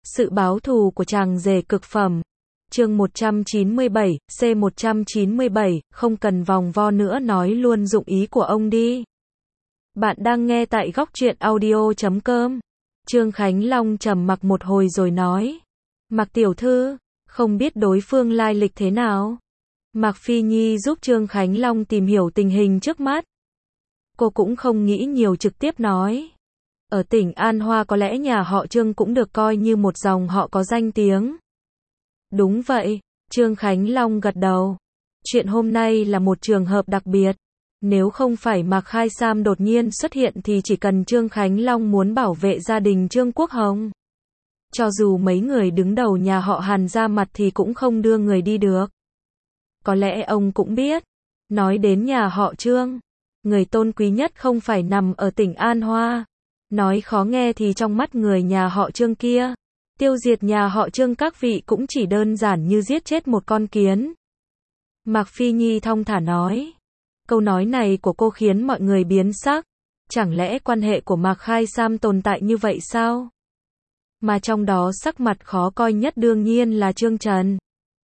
Sự báo thù của chàng rể cực phẩm. Chương 197, C197, không cần vòng vo nữa, nói luôn dụng ý của ông đi. Bạn đang nghe tại góc truyện audio.com. Trương Khánh Long trầm mặc một hồi rồi nói. Mạc tiểu thư, không biết đối phương lai lịch thế nào? Mạc Phi Nhi giúp Trương Khánh Long tìm hiểu tình hình trước mắt. Cô cũng không nghĩ nhiều, trực tiếp nói. Ở tỉnh An Hoa có lẽ nhà họ Trương cũng được coi như một dòng họ có danh tiếng. Đúng vậy, Trương Khánh Long gật đầu. Chuyện hôm nay là một trường hợp đặc biệt. Nếu không phải Mạc Khai Sam đột nhiên xuất hiện thì chỉ cần Trương Khánh Long muốn bảo vệ gia đình Trương Quốc Hồng. Cho dù mấy người đứng đầu nhà họ Hàn ra mặt thì cũng không đưa người đi được. Có lẽ ông cũng biết. Nói đến nhà họ Trương, người tôn quý nhất không phải nằm ở tỉnh An Hoa. Nói khó nghe thì trong mắt người nhà họ Trương kia, tiêu diệt nhà họ Trương các vị cũng chỉ đơn giản như giết chết một con kiến. Mạc Phi Nhi thong thả nói. Câu nói này của cô khiến mọi người biến sắc. Chẳng lẽ quan hệ của Mạc Khai Sam tồn tại như vậy sao? Mà trong đó sắc mặt khó coi nhất đương nhiên là Trương Trần.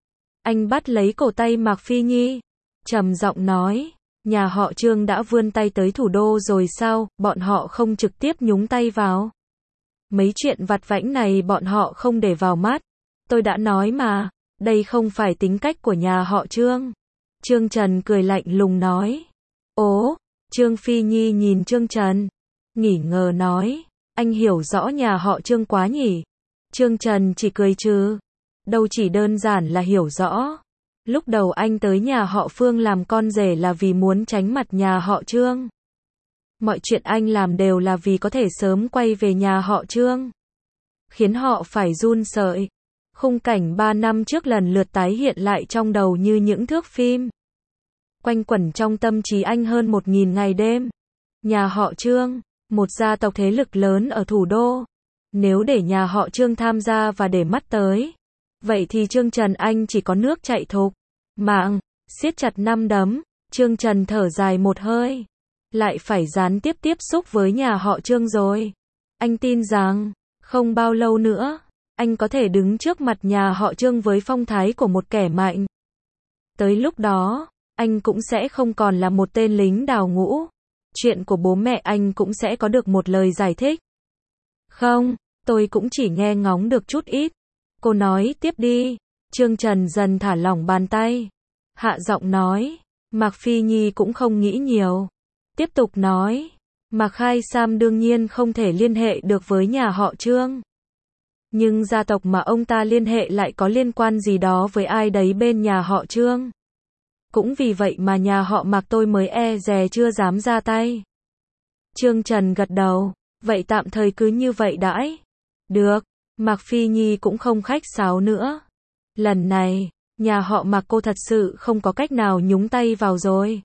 Anh bắt lấy cổ tay Mạc Phi Nhi, trầm giọng nói. Nhà họ Trương đã vươn tay tới thủ đô rồi sao, bọn họ không trực tiếp nhúng tay vào. Mấy chuyện vặt vãnh này bọn họ không để vào mắt. Tôi đã nói mà, đây không phải tính cách của nhà họ Trương. Trương Trần cười lạnh lùng nói. Ố, Trương Phi Nhi nhìn Trương Trần, nghỉ ngờ nói. Anh hiểu rõ nhà họ Trương quá nhỉ? Trương Trần chỉ cười trừ. Đâu chỉ đơn giản là hiểu rõ. Lúc đầu anh tới nhà họ Phương làm con rể là vì muốn tránh mặt nhà họ Trương. Mọi chuyện anh làm đều là vì có thể sớm quay về nhà họ Trương, khiến họ phải run sợ. Khung cảnh 3 năm trước lần lượt tái hiện lại trong đầu như những thước phim. Quanh quẩn trong tâm trí anh hơn 1000 ngày đêm. Nhà họ Trương, một gia tộc thế lực lớn ở thủ đô. Nếu để nhà họ Trương tham gia và để mắt tới, vậy thì Trương Trần anh chỉ có nước chạy thục mạng. Siết chặt nắm đấm, Trương Trần thở dài một hơi. Lại phải gián tiếp tiếp xúc với nhà họ Trương rồi. Anh tin rằng, không bao lâu nữa, anh có thể đứng trước mặt nhà họ Trương với phong thái của một kẻ mạnh. Tới lúc đó, anh cũng sẽ không còn là một tên lính đào ngũ. Chuyện của bố mẹ anh cũng sẽ có được một lời giải thích. Không, tôi cũng chỉ nghe ngóng được chút ít. Cô nói tiếp đi. Trương Trần dần thả lỏng bàn tay, hạ giọng nói. Mạc Phi Nhi cũng không nghĩ nhiều, tiếp tục nói. Mạc Khai Sam đương nhiên không thể liên hệ được với nhà họ Trương. Nhưng gia tộc mà ông ta liên hệ lại có liên quan gì đó với ai đấy bên nhà họ Trương. Cũng vì vậy mà nhà họ Mạc tôi mới e dè chưa dám ra tay. Trương Trần gật đầu. Vậy tạm thời cứ như vậy đãi. Được. Mạc Phi Nhi cũng không khách sáo nữa. Lần này, nhà họ Mạc cô thật sự không có cách nào nhúng tay vào rồi.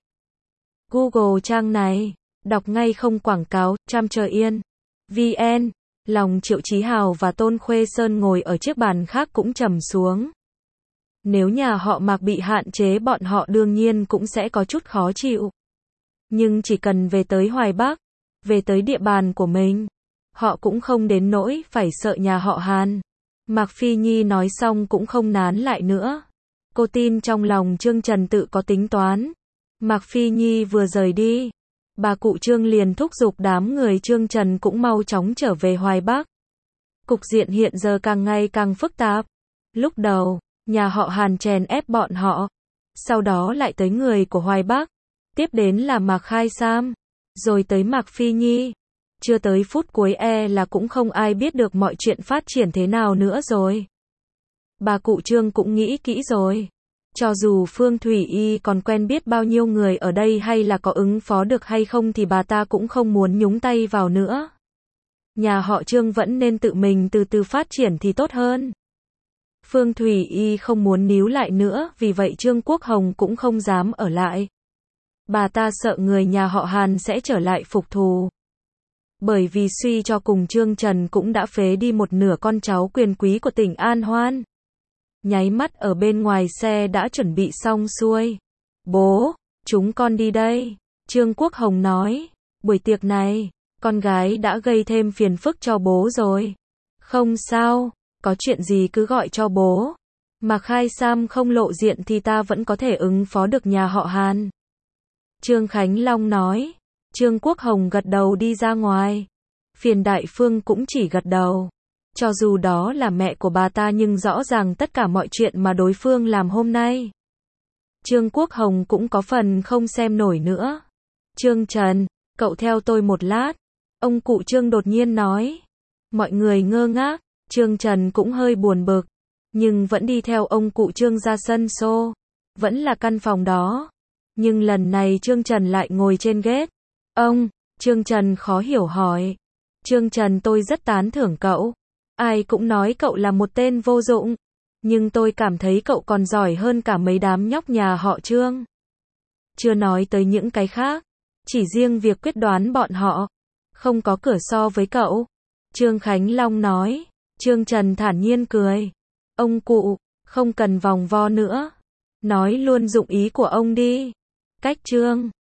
Google trang này, đọc ngay không quảng cáo, chăm chờ yên. VN, lòng Triệu Chí Hào và Tôn Khuê Sơn ngồi ở chiếc bàn khác cũng trầm xuống. Nếu nhà họ Mạc bị hạn chế bọn họ đương nhiên cũng sẽ có chút khó chịu. Nhưng chỉ cần về tới Hoài Bắc, về tới địa bàn của mình, họ cũng không đến nỗi phải sợ nhà họ Hàn. Mạc Phi Nhi nói xong cũng không nán lại nữa. Cô tin trong lòng Trương Trần tự có tính toán. Mạc Phi Nhi vừa rời đi, bà cụ Trương liền thúc giục đám người Trương Trần cũng mau chóng trở về Hoài Bắc. Cục diện hiện giờ càng ngày càng phức tạp. Lúc đầu, nhà họ Hàn chèn ép bọn họ. Sau đó lại tới người của Hoài Bắc. Tiếp đến là Mạc Khai Sam. Rồi tới Mạc Phi Nhi. Chưa tới phút cuối là cũng không ai biết được mọi chuyện phát triển thế nào nữa rồi. Bà cụ Trương cũng nghĩ kỹ rồi. Cho dù Phương Thủy Y còn quen biết bao nhiêu người ở đây hay là có ứng phó được hay không thì bà ta cũng không muốn nhúng tay vào nữa. Nhà họ Trương vẫn nên tự mình từ từ phát triển thì tốt hơn. Phương Thủy Y không muốn níu lại nữa, vì vậy Trương Quốc Hồng cũng không dám ở lại. Bà ta sợ người nhà họ Hàn sẽ trở lại phục thù. Bởi vì suy cho cùng Trương Trần cũng đã phế đi một nửa con cháu quyền quý của tỉnh An Hoan. Nháy mắt ở bên ngoài xe đã chuẩn bị xong xuôi. Bố, chúng con đi đây. Trương Quốc Hồng nói. Buổi tiệc này, con gái đã gây thêm phiền phức cho bố rồi. Không sao, có chuyện gì cứ gọi cho bố. Mà Khai Sam không lộ diện thì ta vẫn có thể ứng phó được nhà họ Hàn. Trương Khánh Long nói. Trương Quốc Hồng gật đầu đi ra ngoài. Phiền Đại Phương cũng chỉ gật đầu. Cho dù đó là mẹ của bà ta nhưng rõ ràng tất cả mọi chuyện mà đối phương làm hôm nay, Trương Quốc Hồng cũng có phần không xem nổi nữa. Trương Trần, cậu theo tôi một lát. Ông cụ Trương đột nhiên nói. Mọi người ngơ ngác, Trương Trần cũng hơi buồn bực, nhưng vẫn đi theo ông cụ Trương ra sân show. Vẫn là căn phòng đó. Nhưng lần này Trương Trần lại ngồi trên ghế. Ông, Trương Trần khó hiểu hỏi. Trương Trần, tôi rất tán thưởng cậu. Ai cũng nói cậu là một tên vô dụng. Nhưng tôi cảm thấy cậu còn giỏi hơn cả mấy đám nhóc nhà họ Trương. Chưa nói tới những cái khác. Chỉ riêng việc quyết đoán bọn họ. Không có cửa so với cậu. Trương Khánh Long nói. Trương Trần thản nhiên cười. Ông cụ, không cần vòng vo nữa. Nói luôn dụng ý của ông đi. Cách Trương